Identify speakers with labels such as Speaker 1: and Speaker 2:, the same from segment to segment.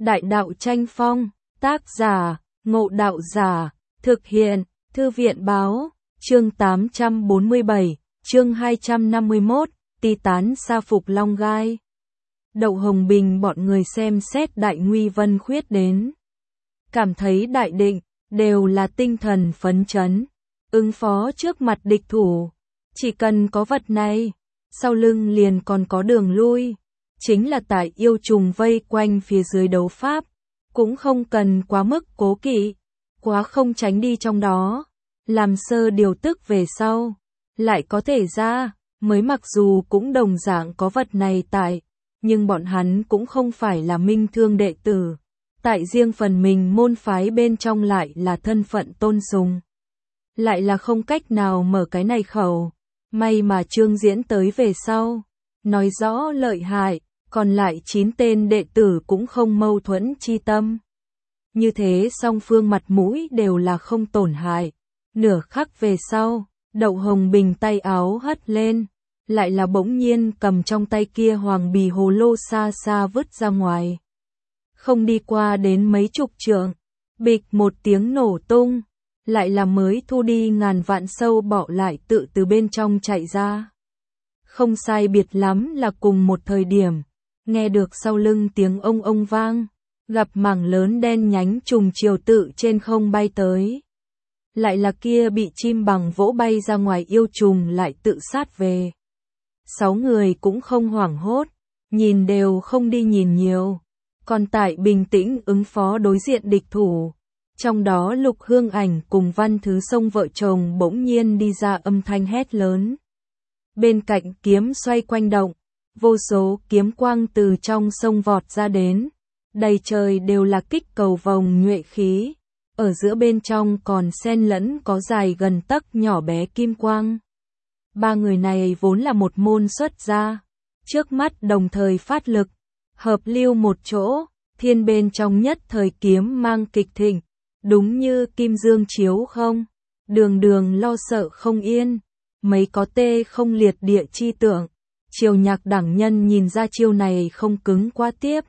Speaker 1: Đại đạo tranh phong, tác giả, Ngộ Đạo Giả, thực hiện, Thư viện báo, chương 847, chương 251, ti tán sa phục Long Gai. Đậu Hồng Bình bọn người xem xét Đại Nguy Vân Khuyết đến. Cảm thấy đại định, đều là tinh thần phấn chấn, ứng phó trước mặt địch thủ. Chỉ cần có vật này, sau lưng liền còn có đường lui. Chính là tại yêu trùng vây quanh phía dưới đấu pháp, cũng không cần quá mức cố kỵ, quá không tránh đi trong đó, làm sơ điều tức về sau, lại có thể ra, mới mặc dù cũng đồng dạng có vật này tại, nhưng bọn hắn cũng không phải là minh thương đệ tử, tại riêng phần mình môn phái bên trong lại là thân phận tôn sùng, lại là không cách nào mở cái này khẩu, may mà Trương Diễn tới về sau, nói rõ lợi hại. Còn lại 9 tên đệ tử cũng không mâu thuẫn chi tâm. Như thế song phương mặt mũi đều là không tổn hại. Nửa khắc về sau, Đậu Hồng Bình tay áo hất lên, lại là bỗng nhiên cầm trong tay kia hoàng bì hồ lô xa xa vứt ra ngoài. Không đi qua đến mấy chục trượng, bịch một tiếng nổ tung, lại là mới thu đi ngàn vạn sâu bọ lại tự từ bên trong chạy ra. Không sai biệt lắm là cùng một thời điểm. Nghe được sau lưng tiếng ông vang, gặp mảng lớn đen nhánh trùng chiều tự trên không bay tới. Lại là kia bị chim bằng vỗ bay ra ngoài yêu trùng lại tự sát về. 6 người cũng không hoảng hốt, nhìn đều không đi nhìn nhiều, còn tại bình tĩnh ứng phó đối diện địch thủ. Trong đó Lục Hương Ảnh cùng Văn Thứ Sông vợ chồng bỗng nhiên đi ra âm thanh hét lớn. Bên cạnh kiếm xoay quanh động. Vô số kiếm quang từ trong sông vọt ra đến, đầy trời đều là kích cầu vòng nhuệ khí, ở giữa bên trong còn xen lẫn có dài gần tấc nhỏ bé kim quang. Ba người này vốn là một môn xuất gia, trước mắt đồng thời phát lực, hợp lưu một chỗ, thiên bên trong nhất thời kiếm mang kịch thịnh, đúng như kim dương chiếu không, đường đường lo sợ không yên, mấy có tê không liệt địa chi tượng. Triều Nhạc đẳng nhân nhìn ra chiêu này không cứng quá tiếp.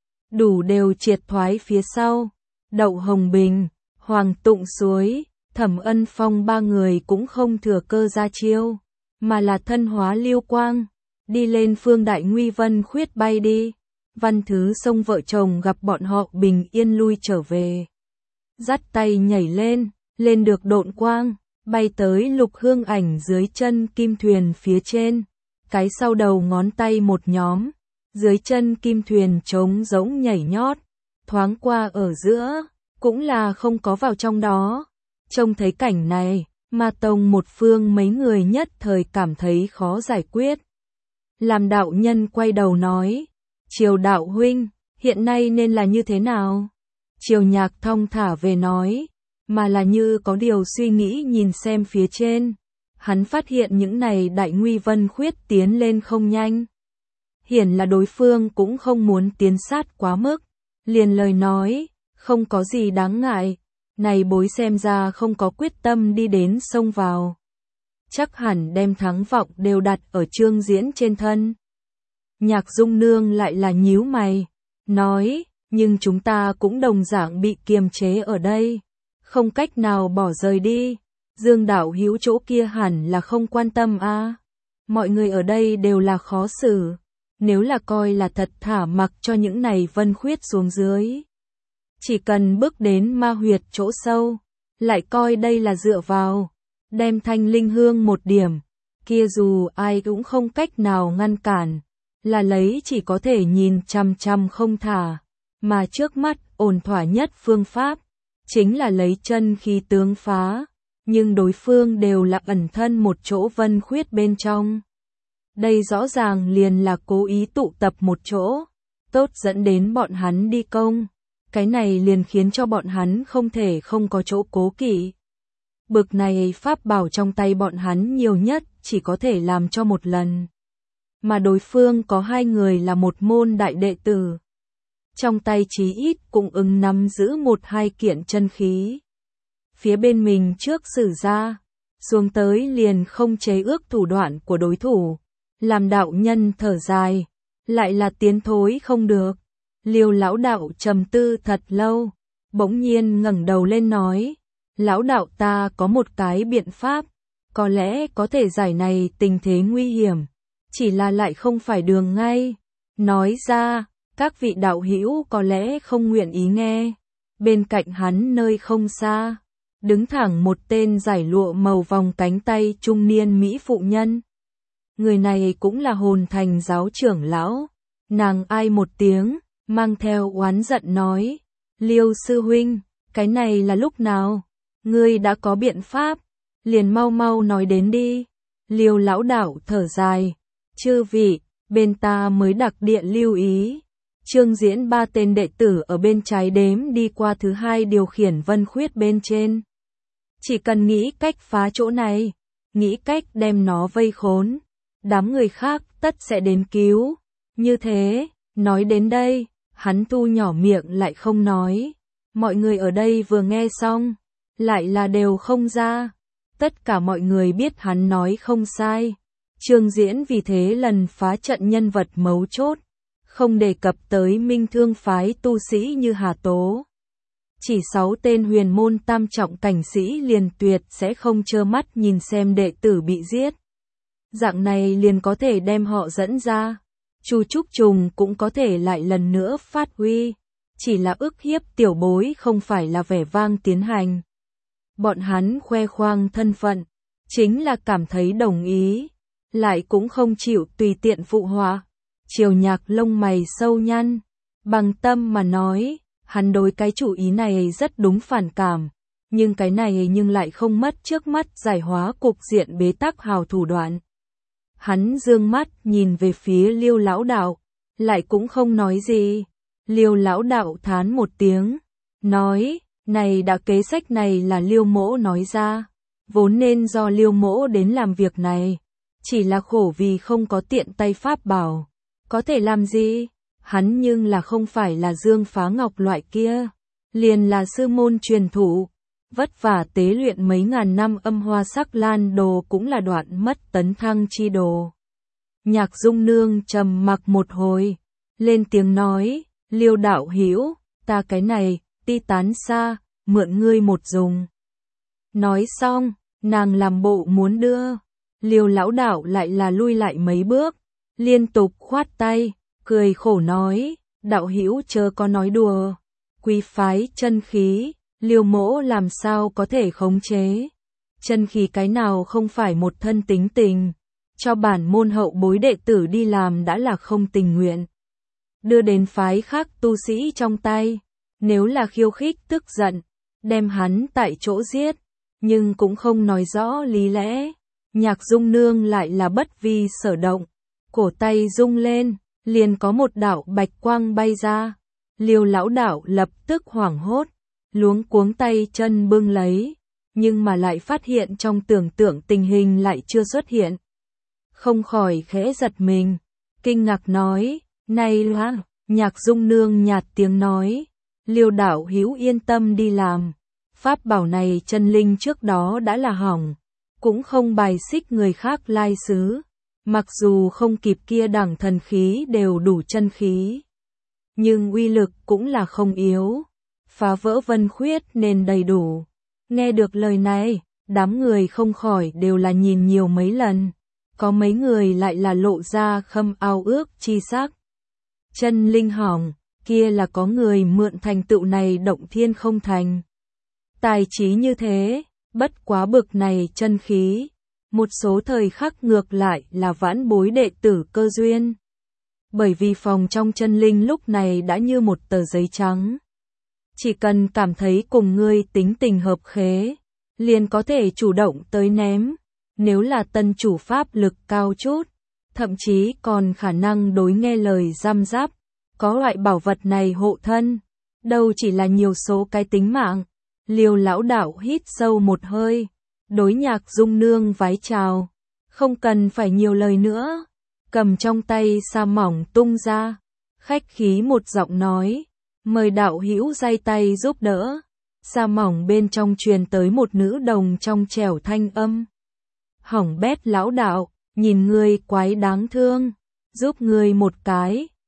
Speaker 1: Đủ đều triệt thoái phía sau. Đậu Hồng Bình, Hoàng Tụng Suối, Thẩm Ân Phong ba người cũng không thừa cơ ra chiêu, mà là thân hóa lưu quang, đi lên phương Đại Nguy Vân Khuyết bay đi. Văn Thứ Sông vợ chồng gặp bọn họ bình yên lui trở về. Dắt tay nhảy lên được độn quang, bay tới Lục Hương Ảnh dưới chân kim thuyền phía trên. Cái sau đầu ngón tay một nhóm, dưới chân kim thuyền trống rỗng nhảy nhót, thoáng qua ở giữa, cũng là không có vào trong đó. Trông thấy cảnh này, Ma Tông một phương mấy người nhất thời cảm thấy khó giải quyết. Làm đạo nhân quay đầu nói, Triều đạo huynh, hiện nay nên là như thế nào? Triều Nhạc thong thả về nói, mà là như có điều suy nghĩ nhìn xem phía trên. Hắn phát hiện những này Đại Nguy Vân Khuyết tiến lên không nhanh. Hiển là đối phương cũng không muốn tiến sát quá mức. Liền lời nói, không có gì đáng ngại. Này bối xem ra không có quyết tâm đi đến xông vào. Chắc hẳn đem thắng vọng đều đặt ở Trương Diễn trên thân. Nhạc Dung Nương lại là nhíu mày. Nói, nhưng chúng ta cũng đồng dạng bị kiềm chế ở đây. Không cách nào bỏ rời đi. Dương đạo hữu chỗ kia hẳn là không quan tâm a. Mọi người ở đây đều là khó xử. Nếu là coi là thật thả mặc cho những này Vân Khuyết xuống dưới. Chỉ cần bước đến ma huyệt chỗ sâu, lại coi đây là dựa vào, đem thanh linh hương một điểm, kia dù ai cũng không cách nào ngăn cản, là lấy chỉ có thể nhìn chằm chằm không thả, mà trước mắt ổn thỏa nhất phương pháp, chính là lấy chân khí tướng phá. Nhưng đối phương đều là ẩn thân một chỗ Vân Khuyết bên trong. Đây rõ ràng liền là cố ý tụ tập một chỗ, tốt dẫn đến bọn hắn đi công. Cái này liền khiến cho bọn hắn không thể không có chỗ cố kỵ. Bực này pháp bảo trong tay bọn hắn nhiều nhất chỉ có thể làm cho một lần. Mà đối phương có 2 người là một môn đại đệ tử. Trong tay chí ít cũng ứng nắm giữ 1-2 kiện chân khí. Phía bên mình trước sử ra, xuống tới liền không chế ước thủ đoạn của đối thủ, làm đạo nhân thở dài, lại là tiến thối không được, Liêu lão đạo trầm tư thật lâu, bỗng nhiên ngẩng đầu lên nói, lão đạo ta có một cái biện pháp, có lẽ có thể giải này tình thế nguy hiểm, chỉ là lại không phải đường ngay. Nói ra, các vị đạo hữu có lẽ không nguyện ý nghe. Bên cạnh hắn nơi không xa, đứng thẳng một tên giải lụa màu vòng cánh tay trung niên mỹ phụ nhân. Người này cũng là Hồn Thành giáo trưởng lão. Nàng ai một tiếng, mang theo oán giận nói, Liêu sư huynh, cái này là lúc nào? Ngươi đã có biện pháp, liền mau mau nói đến đi. Liêu lão đạo thở dài, chư vị, bên ta mới đặc điện lưu ý. Trương Diễn 3 tên đệ tử ở bên trái đếm đi qua thứ 2 điều khiển Vân Khuyết bên trên. Chỉ cần nghĩ cách phá chỗ này, nghĩ cách đem nó vây khốn, đám người khác tất sẽ đến cứu. Như thế, nói đến đây, hắn thu nhỏ miệng lại không nói. Mọi người ở đây vừa nghe xong, lại là đều không ra. Tất cả mọi người biết hắn nói không sai. Trương Diễn vì thế lần phá trận nhân vật mấu chốt, không đề cập tới Minh Thương phái tu sĩ như Hà Tố. Chỉ 6 tên huyền môn tam trọng cảnh sĩ liền tuyệt sẽ không trơ mắt nhìn xem đệ tử bị giết. Dạng này liền có thể đem họ dẫn ra. Chu Trúc Trùng cũng có thể lại lần nữa phát huy, chỉ là ức hiếp tiểu bối không phải là vẻ vang tiến hành. Bọn hắn khoe khoang thân phận, chính là cảm thấy đồng ý, lại cũng không chịu tùy tiện phụ họa. Triều Nhạc lông mày sâu nhăn, bằng tâm mà nói, hắn đối cái chủ ý này rất đúng phản cảm, nhưng cái này nhưng lại không mất trước mắt giải hóa cục diện bế tắc hào thủ đoạn. Hắn dương mắt nhìn về phía Liêu lão đạo, lại cũng không nói gì. Liêu lão đạo thán một tiếng, nói, này đã kế sách này là Liêu mỗ nói ra, vốn nên do Liêu mỗ đến làm việc này, chỉ là khổ vì không có tiện tay pháp bảo. Có thể làm gì? Hắn nhưng là không phải là Dương Phá Ngọc loại kia, liền là sư môn truyền thụ, vất vả tế luyện mấy ngàn năm âm hoa sắc lan đồ cũng là đoạn mất tấn thăng chi đồ. Nhạc Dung Nương trầm mặc một hồi, lên tiếng nói, Liêu đạo hữu, ta cái này, ti tán xa, mượn ngươi một dùng. Nói xong, nàng làm bộ muốn đưa, Liêu lão đạo lại là lui lại mấy bước, liên tục khoát tay, cười khổ nói, đạo hữu chớ có nói đùa, quý phái chân khí, Liêu mỗ làm sao có thể khống chế. Chân khí cái nào không phải một thân tính tình, cho bản môn hậu bối đệ tử đi làm đã là không tình nguyện. Đưa đến phái khác tu sĩ trong tay, nếu là khiêu khích tức giận, đem hắn tại chỗ giết, nhưng cũng không nói rõ lý lẽ. Nhạc Dung Nương lại là bất vi sở động, cổ tay rung lên, liền có một đạo bạch quang bay ra. Liêu lão đạo lập tức hoảng hốt, luống cuống tay chân bưng lấy, nhưng mà lại phát hiện trong tưởng tượng tình hình lại chưa xuất hiện. Không khỏi khẽ giật mình, kinh ngạc nói, này loa, Nhạc Dung Nương nhạt tiếng nói, Liêu đạo hữu yên tâm đi làm, pháp bảo này chân linh trước đó đã là hỏng, cũng không bài xích người khác lai xứ, mặc dù không kịp kia đẳng thần khí đều đủ chân khí, nhưng uy lực cũng là không yếu, phá vỡ Vân Khuyết nên đầy đủ. Nghe được lời này, đám người không khỏi đều là nhìn nhiều mấy lần, có mấy người lại là lộ ra khâm ao ước chi sắc. Chân linh hỏng, kia là có người mượn thành tựu này động thiên không thành. Tài trí như thế, bất quá bực này chân khí, một số thời khắc ngược lại là vãn bối đệ tử cơ duyên. Bởi vì phòng trong chân linh lúc này đã như một tờ giấy trắng. Chỉ cần cảm thấy cùng ngươi tính tình hợp khế, liền có thể chủ động tới ném. Nếu là tân chủ pháp lực cao chút, thậm chí còn khả năng đối nghe lời giam giáp, có loại bảo vật này hộ thân, đâu chỉ là nhiều số cái tính mạng. Liêu lão đạo hít sâu một hơi, đối Nhạc Dung Nương vái chào, không cần phải nhiều lời nữa, cầm trong tay sa mỏng tung ra, khách khí một giọng nói, mời đạo hữu giay tay giúp đỡ. Sa mỏng bên trong truyền tới một nữ đồng trong trẻo thanh âm. Hỏng bét lão đạo, nhìn ngươi quái đáng thương, giúp ngươi một cái,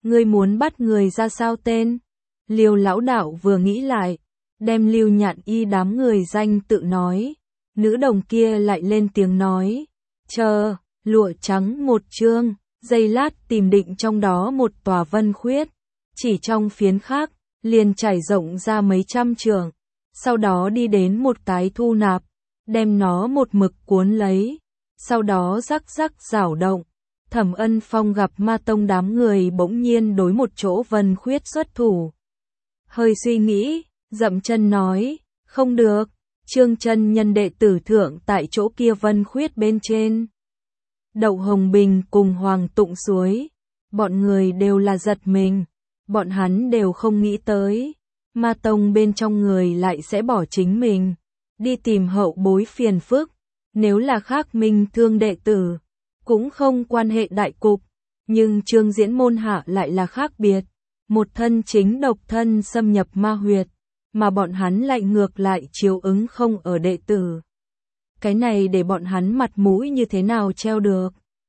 Speaker 1: Ngươi muốn bắt người ra sao tên? Liêu lão đạo vừa nghĩ lại, đem Lưu Nhạn Y đám người danh tự nói. Nữ đồng kia lại lên tiếng nói, chờ, lụa trắng một chương, giây lát tìm định trong đó một tòa vân khuyết, chỉ trong phiến khác, liền trải rộng ra mấy trăm trượng, sau đó đi đến một cái thu nạp, đem nó một mực cuốn lấy, sau đó rắc rắc rảo động. Thẩm Ân Phong gặp Ma Tông đám người bỗng nhiên đối một chỗ vân khuyết xuất thủ. Hơi suy nghĩ, dậm chân nói, không được, Trương chân nhân đệ tử thượng tại chỗ kia vân khuyết bên trên. Đậu Hồng Bình cùng Hoàng Tụng Suối, bọn người đều là giật mình, bọn hắn đều không nghĩ tới, Ma Tông bên trong người lại sẽ bỏ chính mình, đi tìm hậu bối phiền phức, nếu là khác Minh Thương đệ tử, cũng không quan hệ đại cục, nhưng Trương Diễn môn hạ lại là khác biệt, một thân chính độc thân xâm nhập ma huyệt, mà bọn hắn lại ngược lại chiếu ứng không ở đệ tử. Cái này để bọn hắn mặt mũi như thế nào treo được.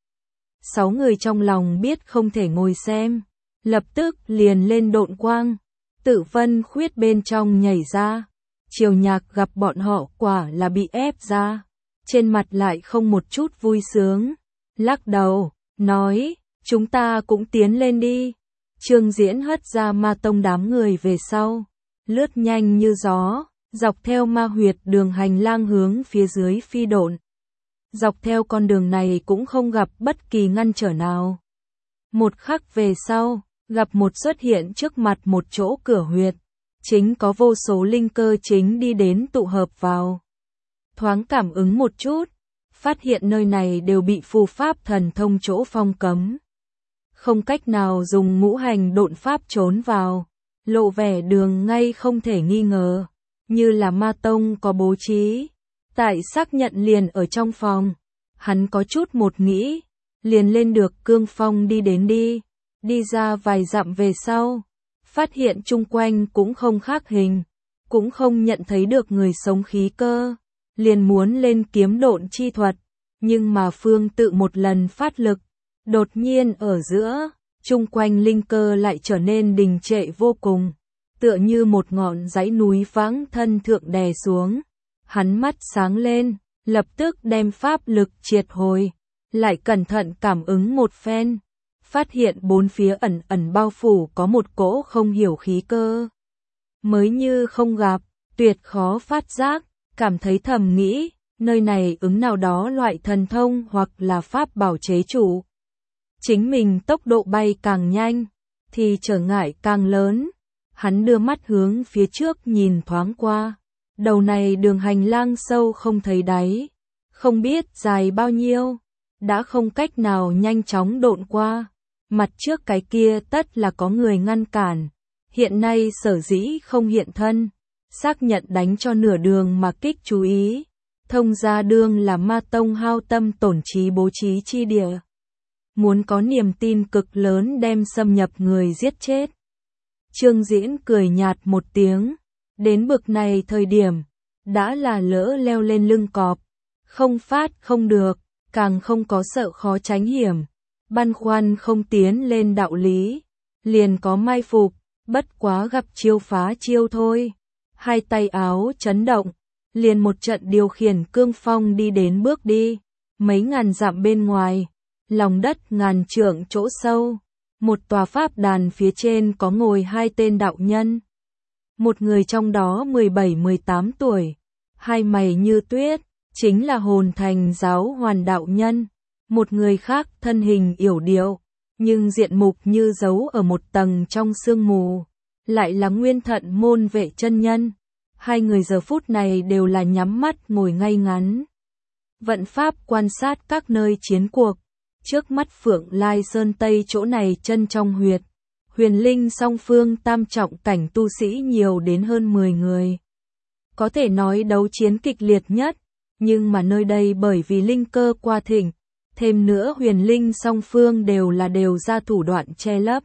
Speaker 1: 6 người trong lòng biết không thể ngồi xem, lập tức liền lên độn quang, Tử vân khuyết bên trong nhảy ra. Triều Nhạc gặp bọn họ quả là bị ép ra, trên mặt lại không một chút vui sướng, lắc đầu, nói, chúng ta cũng tiến lên đi. Trương Diễn hất ra Ma Tông đám người về sau, lướt nhanh như gió, dọc theo ma huyệt đường hành lang hướng phía dưới phi độn. Dọc theo con đường này cũng không gặp bất kỳ ngăn trở nào. Một khắc về sau, gặp một xuất hiện trước mặt một chỗ cửa huyệt, chính có vô số linh cơ chính đi đến tụ hợp vào. Thoáng cảm ứng một chút, phát hiện nơi này đều bị phù pháp thần thông chỗ phong cấm. Không cách nào dùng ngũ hành độn pháp trốn vào, lộ vẻ đường ngay không thể nghi ngờ, như là Ma Tông có bố trí. Tại xác nhận liền ở trong phòng, hắn có chút một nghĩ, liền lên được cương phong đi ra vài dặm về sau, phát hiện chung quanh cũng không khác hình, cũng không nhận thấy được người sống khí cơ, liền muốn lên kiếm độn chi thuật, nhưng mà Phương tự một lần phát lực, đột nhiên ở giữa, chung quanh linh cơ lại trở nên đình trệ vô cùng, tựa như một ngọn dãy núi vãng thân thượng đè xuống. Hắn mắt sáng lên, lập tức đem pháp lực triệt hồi, lại cẩn thận cảm ứng một phen, phát hiện bốn phía ẩn ẩn bao phủ có một cỗ không hiểu khí cơ. Mới như không gặp, tuyệt khó phát giác, cảm thấy thầm nghĩ, nơi này ứng nào đó loại thần thông hoặc là pháp bảo chế chủ. Chính mình tốc độ bay càng nhanh, thì trở ngại càng lớn. Hắn đưa mắt hướng phía trước nhìn thoáng qua. Đầu này đường hành lang sâu không thấy đáy, không biết dài bao nhiêu, đã không cách nào nhanh chóng độn qua. Mặt trước cái kia tất là có người ngăn cản, hiện nay sở dĩ không hiện thân, xác nhận đánh cho nửa đường mà kích chú ý, thông ra đường là Ma Tông hao tâm tổn trí bố trí chi địa. Muốn có niềm tin cực lớn đem xâm nhập người giết chết. Trương Diễn cười nhạt một tiếng. Đến bực này thời điểm, đã là lỡ leo lên lưng cọp, không phát không được, càng không có sợ khó tránh hiểm, băn khoăn không tiến lên đạo lý, liền có mai phục, bất quá gặp chiêu phá chiêu thôi. Hai tay áo chấn động, liền một trận điều khiển cương phong đi đến bước đi, mấy ngàn dặm bên ngoài, lòng đất ngàn trượng chỗ sâu, một tòa pháp đàn phía trên có ngồi hai tên đạo nhân. Một người trong đó 17-18 tuổi, hai mày như tuyết, chính là Hồn Thành Giáo Hoàn đạo nhân. Một người khác thân hình yểu điệu, nhưng diện mục như giấu ở một tầng trong sương mù, lại là Nguyên Thận Môn Vệ chân nhân. Hai người giờ phút này đều là nhắm mắt ngồi ngay ngắn. Vận pháp quan sát các nơi chiến cuộc, trước mắt Phượng Lai Sơn Tây chỗ này chân trong huyệt. Huyền linh song phương tam trọng cảnh tu sĩ nhiều đến hơn 10 người. Có thể nói đấu chiến kịch liệt nhất, nhưng mà nơi đây bởi vì linh cơ qua thịnh, thêm nữa huyền linh song phương đều ra thủ đoạn che lấp.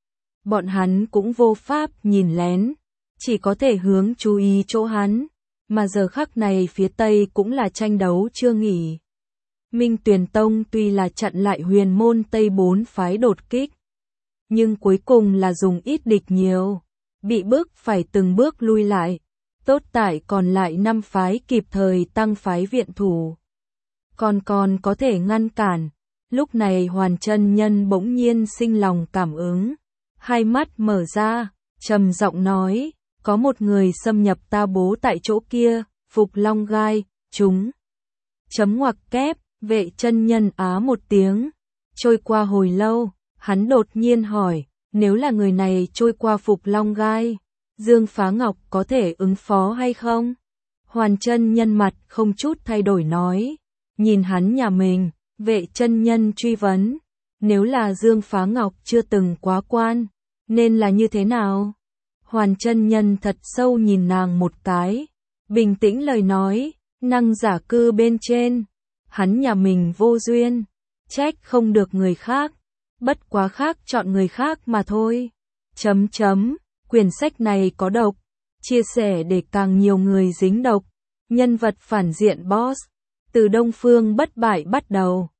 Speaker 1: Bọn hắn cũng vô pháp nhìn lén, chỉ có thể hướng chú ý chỗ hắn, mà giờ khắc này phía Tây cũng là tranh đấu chưa nghỉ. Minh Tuyền Tông tuy là chặn lại Huyền Môn Tây 4 phái đột kích, nhưng cuối cùng là dùng ít địch nhiều, bị bức phải từng bước lui lại. Tốt tại còn lại 5 phái kịp thời tăng phái viện thủ, còn có thể ngăn cản. Lúc này Hoàn Chân Nhân bỗng nhiên sinh lòng cảm ứng, hai mắt mở ra, trầm giọng nói, có một người xâm nhập ta bố tại chỗ kia, Phục Long Gai, chúng. Chấm ngoặc kép, Vệ Chân Nhân á một tiếng. Trôi qua hồi lâu, hắn đột nhiên hỏi, nếu là người này trôi qua Phục Long Gai, Dương Phá Ngọc có thể ứng phó hay không? Hoàn Chân Nhân mặt không chút thay đổi nói, nhìn hắn nhà mình. Vệ Chân Nhân truy vấn, nếu là Dương Phá Ngọc chưa từng quá quan, nên là như thế nào? Hoàn Chân Nhân thật sâu nhìn nàng một cái, bình tĩnh lời nói, năng giả cư bên trên, hắn nhà mình vô duyên, trách không được người khác, bất quá khác chọn người khác mà thôi. Quyển sách này có độc, chia sẻ để càng nhiều người dính độc. Nhân vật phản diện boss, từ Đông Phương Bất Bại bắt đầu.